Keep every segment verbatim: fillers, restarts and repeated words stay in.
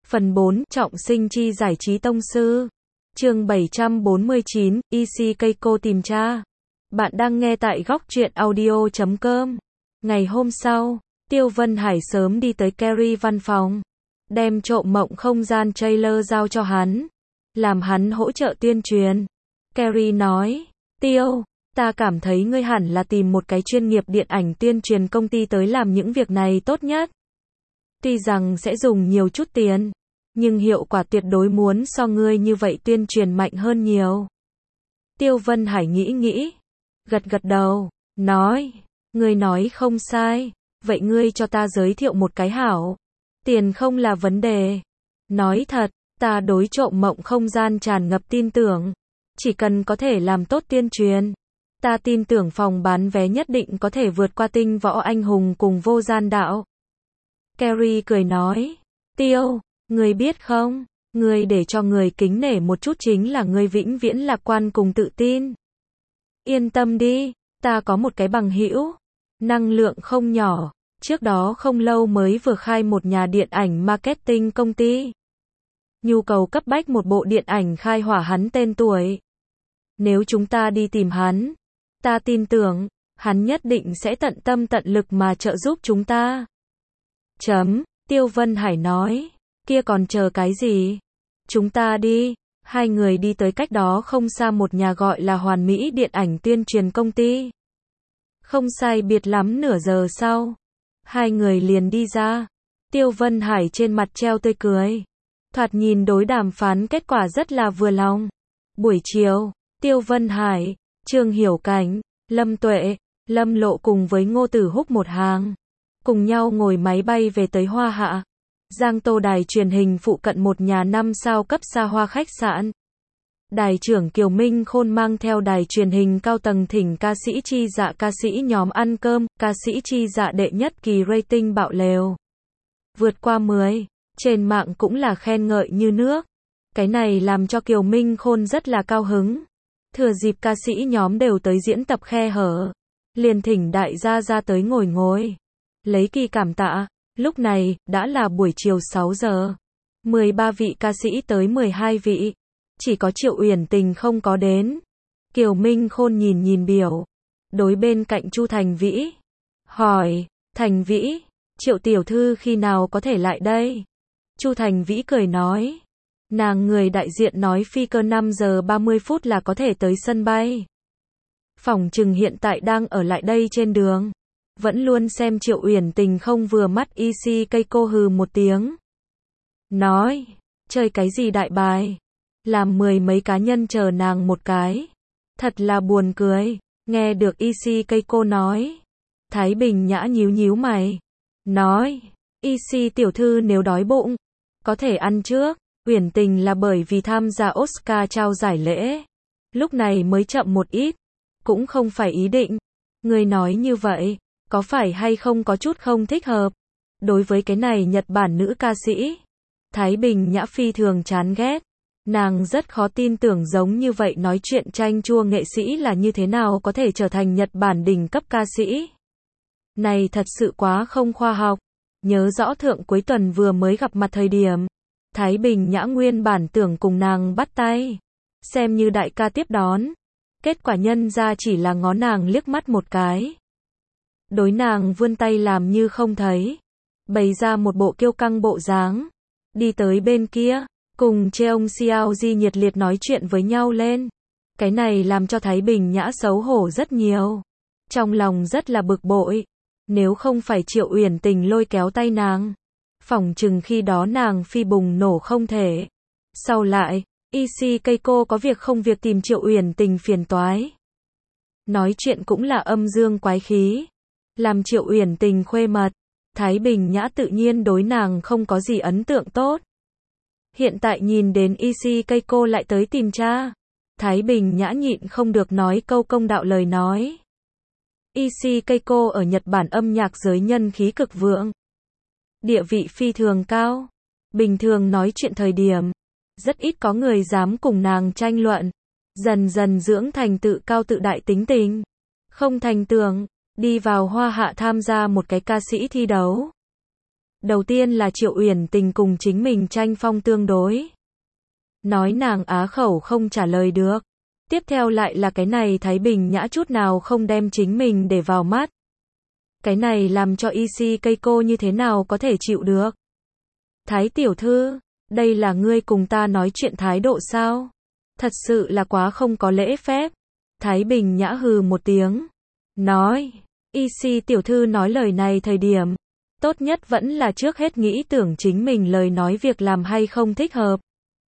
Phần bốn, trọng sinh chi giải trí tông sư. Chương bảy trăm bốn mươi chín, i xê Keiko tìm cha. Bạn đang nghe tại góc truyện audio chấm com. Ngày hôm sau, Tiêu Vân Hải sớm đi tới Kerry văn phòng, đem trộm mộng không gian trailer giao cho hắn, làm hắn hỗ trợ tuyên truyền. Kerry nói, Tiêu, ta cảm thấy ngươi hẳn là tìm một cái chuyên nghiệp điện ảnh tuyên truyền công ty tới làm những việc này tốt nhất. Tuy rằng sẽ dùng nhiều chút tiền, nhưng hiệu quả tuyệt đối muốn so ngươi như vậy tuyên truyền mạnh hơn nhiều. Tiêu Vân Hải nghĩ nghĩ, gật gật đầu, nói, ngươi nói không sai, vậy ngươi cho ta giới thiệu một cái hảo. Tiền không là vấn đề. Nói thật, ta đối trộm mộng không gian tràn ngập tin tưởng. Chỉ cần có thể làm tốt tuyên truyền, ta tin tưởng phòng bán vé nhất định có thể vượt qua Tinh Võ Anh Hùng cùng Vô Gian Đạo. Kerry cười nói, Tiêu, ngươi biết không, ngươi để cho người kính nể một chút chính là ngươi vĩnh viễn lạc quan cùng tự tin. Yên tâm đi, ta có một cái bằng hữu, năng lượng không nhỏ, trước đó không lâu mới vừa khai một nhà điện ảnh marketing công ty. Nhu cầu cấp bách một bộ điện ảnh khai hỏa hắn tên tuổi. Nếu chúng ta đi tìm hắn, ta tin tưởng, hắn nhất định sẽ tận tâm tận lực mà trợ giúp chúng ta. Chấm, Tiêu Vân Hải nói, kia còn chờ cái gì? Chúng ta đi. Hai người đi tới cách đó không xa một nhà gọi là Hoàn Mỹ Điện ảnh tuyên truyền công ty. Không sai biệt lắm nửa giờ sau, hai người liền đi ra. Tiêu Vân Hải trên mặt treo tươi cười, thoạt nhìn đối đàm phán kết quả rất là vừa lòng. Buổi chiều, Tiêu Vân Hải, Trương Hiểu Cảnh, Lâm Tuệ, Lâm Lộ cùng với Ngô Tử Húc một hàng, cùng nhau ngồi máy bay về tới Hoa Hạ, Giang Tô đài truyền hình phụ cận một nhà năm sao cấp xa hoa khách sạn. Đài trưởng Kiều Minh Khôn mang theo đài truyền hình cao tầng thỉnh ca sĩ Chi Dạ ca sĩ nhóm ăn cơm, ca sĩ Chi Dạ đệ nhất kỳ rating bạo lều. Vượt qua mười, trên mạng cũng là khen ngợi như nước. Cái này làm cho Kiều Minh Khôn rất là cao hứng. Thừa dịp ca sĩ nhóm đều tới diễn tập khe hở, liền thỉnh đại gia ra tới ngồi ngồi, lấy kỳ cảm tạ. Lúc này, đã là buổi chiều sáu giờ. mười ba vị ca sĩ tới mười hai vị. Chỉ có Triệu Uyển Tình không có đến. Kiều Minh Khôn nhìn nhìn biểu. Đối bên cạnh Chu Thành Vĩ. Hỏi, Thành Vĩ, Triệu tiểu thư khi nào có thể lại đây? Chu Thành Vĩ cười nói. Nàng người đại diện nói phi cơ năm giờ ba mươi phút là có thể tới sân bay. Phỏng chừng hiện tại đang ở lại đây trên đường. Vẫn luôn xem Triệu Uyển Tình không vừa mắt i xê Keiko hừ một tiếng. Nói, chơi cái gì đại bài? Làm mười mấy cá nhân chờ nàng một cái. Thật là buồn cười. Nghe được i xê Keiko nói. Thái Bình Nhã nhíu nhíu mày. Nói, i xê tiểu thư nếu đói bụng, có thể ăn trước. Uyển Tình là bởi vì tham gia Oscar trao giải lễ. Lúc này mới chậm một ít. Cũng không phải ý định. Người nói như vậy, có phải hay không có chút không thích hợp? Đối với cái này Nhật Bản nữ ca sĩ, Thái Bình Nhã phi thường chán ghét. Nàng rất khó tin tưởng giống như vậy nói chuyện chanh chua nghệ sĩ là như thế nào có thể trở thành Nhật Bản đỉnh cấp ca sĩ. Này thật sự quá không khoa học. Nhớ rõ thượng cuối tuần vừa mới gặp mặt thời điểm, Thái Bình Nhã nguyên bản tưởng cùng nàng bắt tay, xem như đại ca tiếp đón. Kết quả nhân ra chỉ là ngó nàng liếc mắt một cái. Đối nàng vươn tay làm như không thấy, bày ra một bộ kiêu căng bộ dáng, đi tới bên kia, cùng Cheong Xiao Di nhiệt liệt nói chuyện với nhau lên. Cái này làm cho Thái Bình Nhã xấu hổ rất nhiều, trong lòng rất là bực bội. Nếu không phải Triệu Uyển Tình lôi kéo tay nàng, phỏng chừng khi đó nàng phi bùng nổ không thể. Sau lại, i xê Keiko có việc không việc tìm Triệu Uyển Tình phiền toái. Nói chuyện cũng là âm dương quái khí, làm Triệu Uyển Tình khuê mật. Thái Bình Nhã tự nhiên đối nàng không có gì ấn tượng tốt. Hiện tại nhìn đến i xê Keiko lại tới tìm cha, Thái Bình Nhã nhịn không được nói câu công đạo lời nói. i xê Keiko ở Nhật Bản âm nhạc giới nhân khí cực vượng, địa vị phi thường cao. Bình thường nói chuyện thời điểm, rất ít có người dám cùng nàng tranh luận. Dần dần dưỡng thành tự cao tự đại tính tình. Không thành tưởng, đi vào Hoa Hạ tham gia một cái ca sĩ thi đấu. Đầu tiên là Triệu Uyển Tình cùng chính mình tranh phong tương đối. Nói nàng á khẩu không trả lời được. Tiếp theo lại là cái này Thái Bình Nhã chút nào không đem chính mình để vào mắt. Cái này làm cho Isi Keiko như thế nào có thể chịu được. Thái tiểu thư, đây là ngươi cùng ta nói chuyện thái độ sao? Thật sự là quá không có lễ phép. Thái Bình Nhã hừ một tiếng. Nói, Isi tiểu thư nói lời này thời điểm. Tốt nhất vẫn là trước hết nghĩ tưởng chính mình lời nói việc làm hay không thích hợp.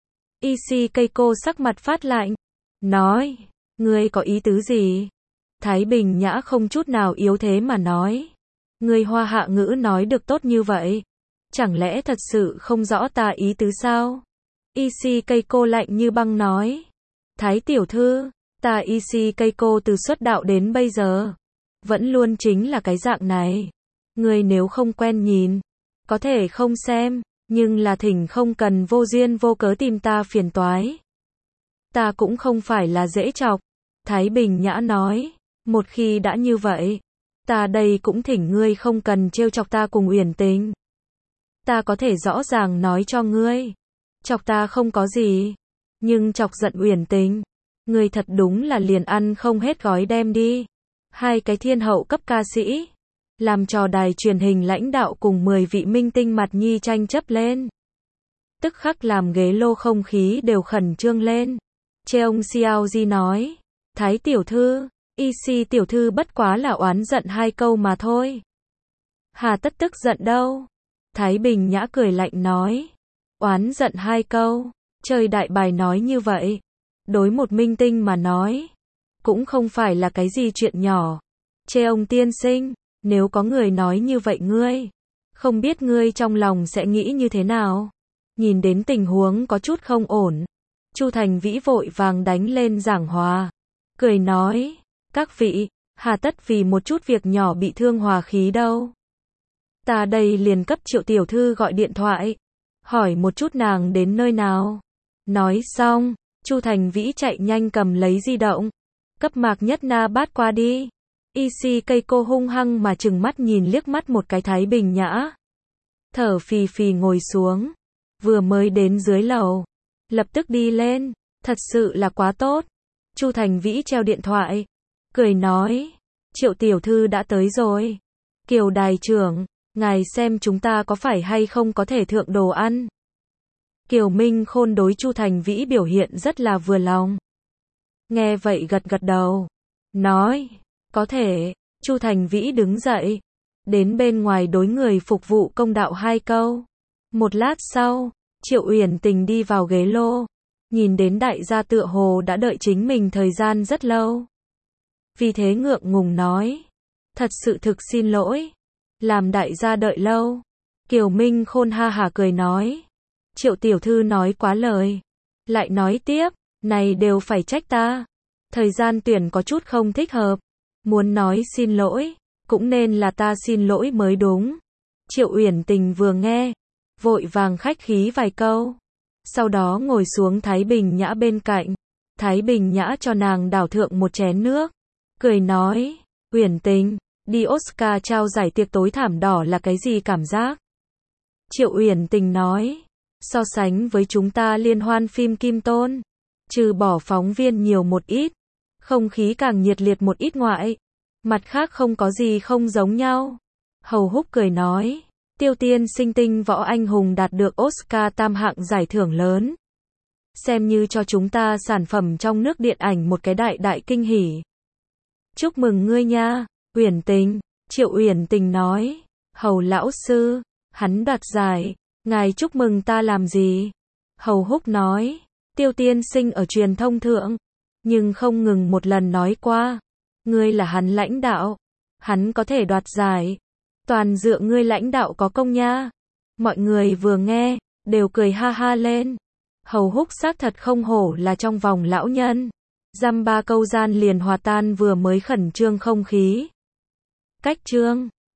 Isi Keiko sắc mặt phát lạnh. Nói, ngươi có ý tứ gì? Thái Bình Nhã không chút nào yếu thế mà nói. Ngươi Hoa hạ ngữ nói được tốt như vậy. Chẳng lẽ thật sự không rõ ta ý tứ sao? Isi Keiko lạnh như băng nói. Thái tiểu thư, ta Isi Keiko từ xuất đạo đến bây giờ. Vẫn luôn chính là cái dạng này. Ngươi nếu không quen nhìn, có thể không xem, nhưng là thỉnh không cần vô duyên vô cớ tìm ta phiền toái. Ta cũng không phải là dễ chọc. Thái Bình Nhã nói. Một khi đã như vậy, ta đây cũng thỉnh ngươi không cần trêu chọc ta cùng Uyển Tình. Ta có thể rõ ràng nói cho ngươi. Chọc ta không có gì. Nhưng chọc giận Uyển Tình, ngươi thật đúng là liền ăn không hết gói đem đi. Hai cái thiên hậu cấp ca sĩ. Làm trò đài truyền hình lãnh đạo cùng mười vị minh tinh mặt nhi tranh chấp lên. Tức khắc làm ghế lô không khí đều khẩn trương lên. Cheong Xiaoji nói. Thái tiểu thư, Isi tiểu thư bất quá là oán giận hai câu mà thôi. Hà tất tức giận đâu. Thái Bình Nhã cười lạnh nói. Oán giận hai câu. Chơi đại bài nói như vậy. Đối một minh tinh mà nói. Cũng không phải là cái gì chuyện nhỏ. Cheong tiên sinh. Nếu có người nói như vậy ngươi. Không biết ngươi trong lòng sẽ nghĩ như thế nào. Nhìn đến tình huống có chút không ổn. Chu Thành Vĩ vội vàng đánh lên giảng hòa. Cười nói. Các vị, hà tất vì một chút việc nhỏ bị thương hòa khí đâu. Ta đây liền cấp Triệu tiểu thư gọi điện thoại. Hỏi một chút nàng đến nơi nào. Nói xong, Chu Thành Vĩ chạy nhanh cầm lấy di động. Cấp Mạc Nhất Na bát qua đi. Isi Keiko hung hăng mà trừng mắt nhìn liếc mắt một cái Thái Bình Nhã. Thở phì phì ngồi xuống. Vừa mới đến dưới lầu. Lập tức đi lên. Thật sự là quá tốt. Chu Thành Vĩ treo điện thoại. Cười nói. Triệu tiểu thư đã tới rồi. Kiều đài trưởng. Ngài xem chúng ta có phải hay không có thể thượng đồ ăn. Kiều Minh Khôn đối Chu Thành Vĩ biểu hiện rất là vừa lòng. Nghe vậy gật gật đầu. Nói. Có thể. Chu Thành Vĩ đứng dậy. Đến bên ngoài đối người phục vụ công đạo hai câu. Một lát sau, Triệu Uyển Tình đi vào ghế lô. Nhìn đến đại gia tựa hồ đã đợi chính mình thời gian rất lâu. Vì thế ngượng ngùng nói. Thật sự thực xin lỗi. Làm đại gia đợi lâu. Kiều Minh Khôn ha hả cười nói. Triệu tiểu thư nói quá lời. Lại nói tiếp. Này đều phải trách ta. Thời gian tuyển có chút không thích hợp. Muốn nói xin lỗi. Cũng nên là ta xin lỗi mới đúng. Triệu Uyển Tình vừa nghe. Vội vàng khách khí vài câu. Sau đó ngồi xuống Thái Bình Nhã bên cạnh. Thái Bình Nhã cho nàng đảo thượng một chén nước. Cười nói. Uyển Tình. Đi Oscar trao giải tiệc tối thảm đỏ là cái gì cảm giác? Triệu Uyển Tình nói. So sánh với chúng ta liên hoan phim Kim Tôn. Trừ bỏ phóng viên nhiều một ít. Không khí càng nhiệt liệt một ít ngoại. Mặt khác không có gì không giống nhau. Hầu Húc cười nói. Tiêu tiên sinh tinh võ anh hùng đạt được Oscar tam hạng giải thưởng lớn. Xem như cho chúng ta sản phẩm trong nước điện ảnh một cái đại đại kinh hỉ. Chúc mừng ngươi nha, Uyển Tình. Triệu Uyển Tình nói. Hầu lão sư, hắn đoạt giải. Ngài chúc mừng ta làm gì? Hầu Húc nói. Tiêu tiên sinh ở truyền thông thượng. Nhưng không ngừng một lần nói qua. Ngươi là hắn lãnh đạo. Hắn có thể đoạt giải. Toàn dựa ngươi lãnh đạo có công nha. Mọi người vừa nghe, đều cười ha ha lên. Hầu Húc xác thật không hổ là trong vòng lão nhân. Dăm ba câu gian liền hòa tan vừa mới khẩn trương không khí. Cách trương.